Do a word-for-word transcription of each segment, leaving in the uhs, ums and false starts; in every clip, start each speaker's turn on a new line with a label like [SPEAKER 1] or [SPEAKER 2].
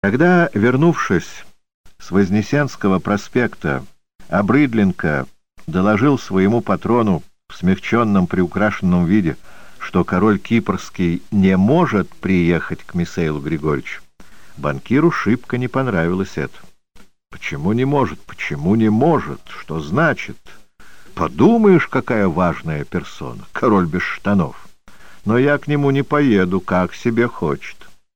[SPEAKER 1] Когда, вернувшись с Вознесенского проспекта, Обрыдленко доложил своему патрону в смягченном приукрашенном виде, что король Кипрский не может приехать к Михаилу Григорьевичу, банкиру шибко не понравилось это. Почему не может? Почему не может? Что значит? Подумаешь, какая важная персона, король без штанов. Но я к нему не поеду, как себе хочет.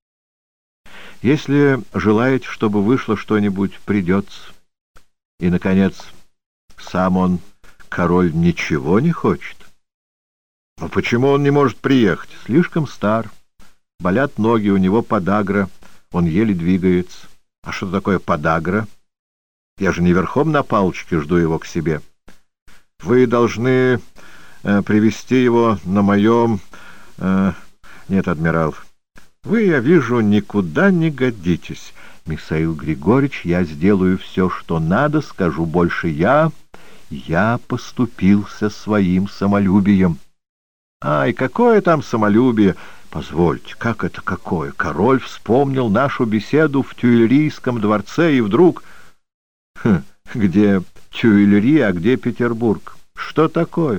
[SPEAKER 1] Если желаете, чтобы вышло что-нибудь, придется. И, наконец, сам он, король, ничего не хочет. Но почему он не может приехать? Слишком стар. Болят ноги, у него подагра, он еле двигается. А что такое подагра? Я же не верхом на палочке жду его к себе. Вы должны э, привести его на моем... Э, нет, адмирал, вы, я вижу, никуда не годитесь. Михаил Григорьевич, я сделаю все, что надо, скажу больше я... Я поступился своим самолюбием. Ай, какое там самолюбие! Позвольте, как это какое? Король вспомнил нашу беседу в Тюильрийском дворце, и вдруг... Хм, где Тюильри, а где Петербург? Что такое?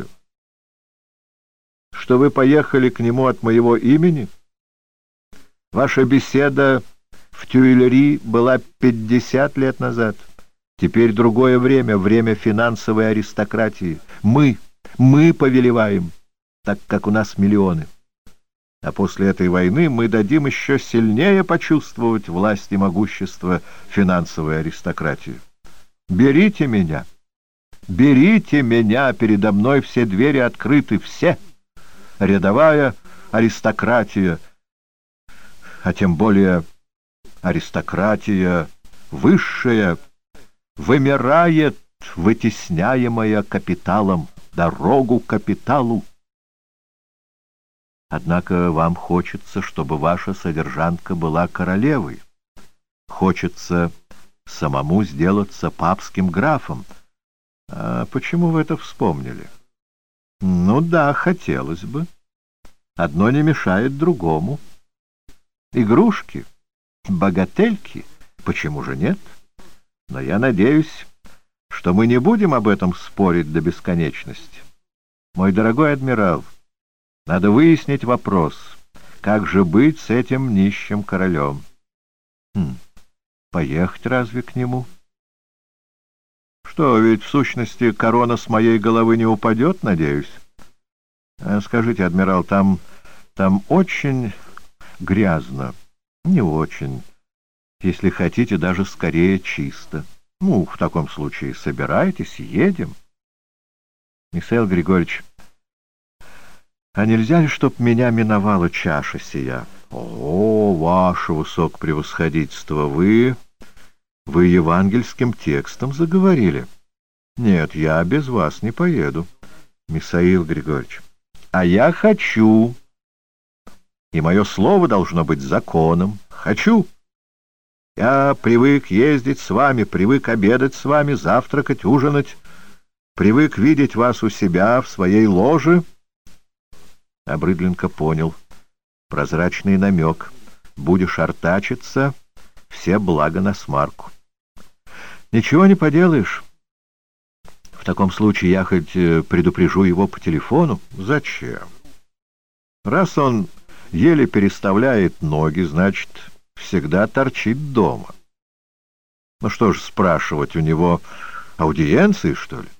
[SPEAKER 1] Что вы поехали к нему от моего имени? Ваша беседа в Тюильри была пятьдесят лет назад. Теперь другое время, время финансовой аристократии. Мы, мы повелеваем, так как у нас миллионы. А после этой войны мы дадим еще сильнее почувствовать власть и могущество финансовой аристократии. Берите меня, берите меня, передо мной все двери открыты, все. Рядовая аристократия, а тем более аристократия высшая, вымирает, вытесняемая капиталом, дорогу капиталу. Однако вам хочется, чтобы ваша содержанка была королевой. Хочется самому сделаться папским графом. А почему вы это вспомнили? Ну да, хотелось бы. Одно не мешает другому. Игрушки, богательки, почему же нет? Но я надеюсь, что мы не будем об этом спорить до бесконечности. Мой дорогой адмирал, надо выяснить вопрос, как же быть с этим нищим королем. Хм, поехать разве к нему? Что, ведь в сущности корона с моей головы не упадет, надеюсь? А скажите, адмирал, там, там очень грязно, не очень. Если хотите, даже скорее чисто. Ну, в таком случае собирайтесь, едем. Михаил Григорьевич, а нельзя ли, чтоб меня миновала чаша сия? О, ваше высокопревосходительство, вы... Вы евангельским текстом заговорили. Нет, я без вас не поеду, Михаил Григорьевич. А я хочу. И мое слово должно быть законом. Хочу. Я привык ездить с вами, привык обедать с вами, завтракать, ужинать, привык видеть вас у себя в своей ложе. Обрыдленко понял. Прозрачный намек. Будешь артачиться, все блага на смарку. Ничего не поделаешь. В таком случае я хоть предупрежу его по телефону. Зачем? Раз он еле переставляет ноги, значит, всегда торчит дома. Ну что ж спрашивать, у него аудиенции, что ли?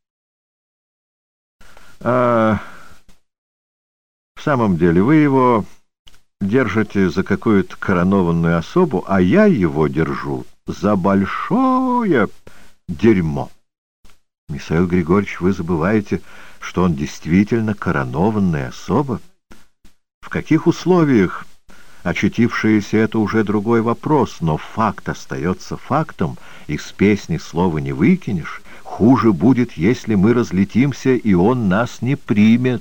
[SPEAKER 1] А в самом деле вы его держите за какую-то коронованную особу, а я его держу за большое дерьмо. Михаил Григорьевич, вы забываете, что он действительно коронованная особа. В каких условиях очутившееся — это уже другой вопрос, но факт остается фактом, из песни слова не выкинешь. Хуже будет, если мы разлетимся, и он нас не примет.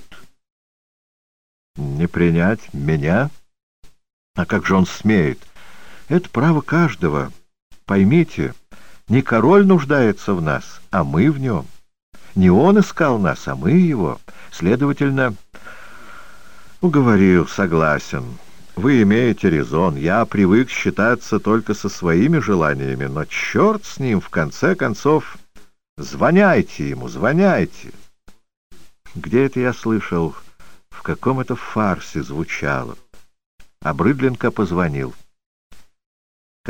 [SPEAKER 1] Не принять меня? А как же он смеет? Это право каждого. Поймите, не король нуждается в нас, а мы в нем. Не он искал нас, а мы его. Следовательно, уговорил, согласен. Вы имеете резон. Я привык считаться только со своими желаниями, но черт с ним, в конце концов, звоняйте ему, звоняйте. Где это я слышал? В каком это фарсе звучало? А Брыдленко позвонил.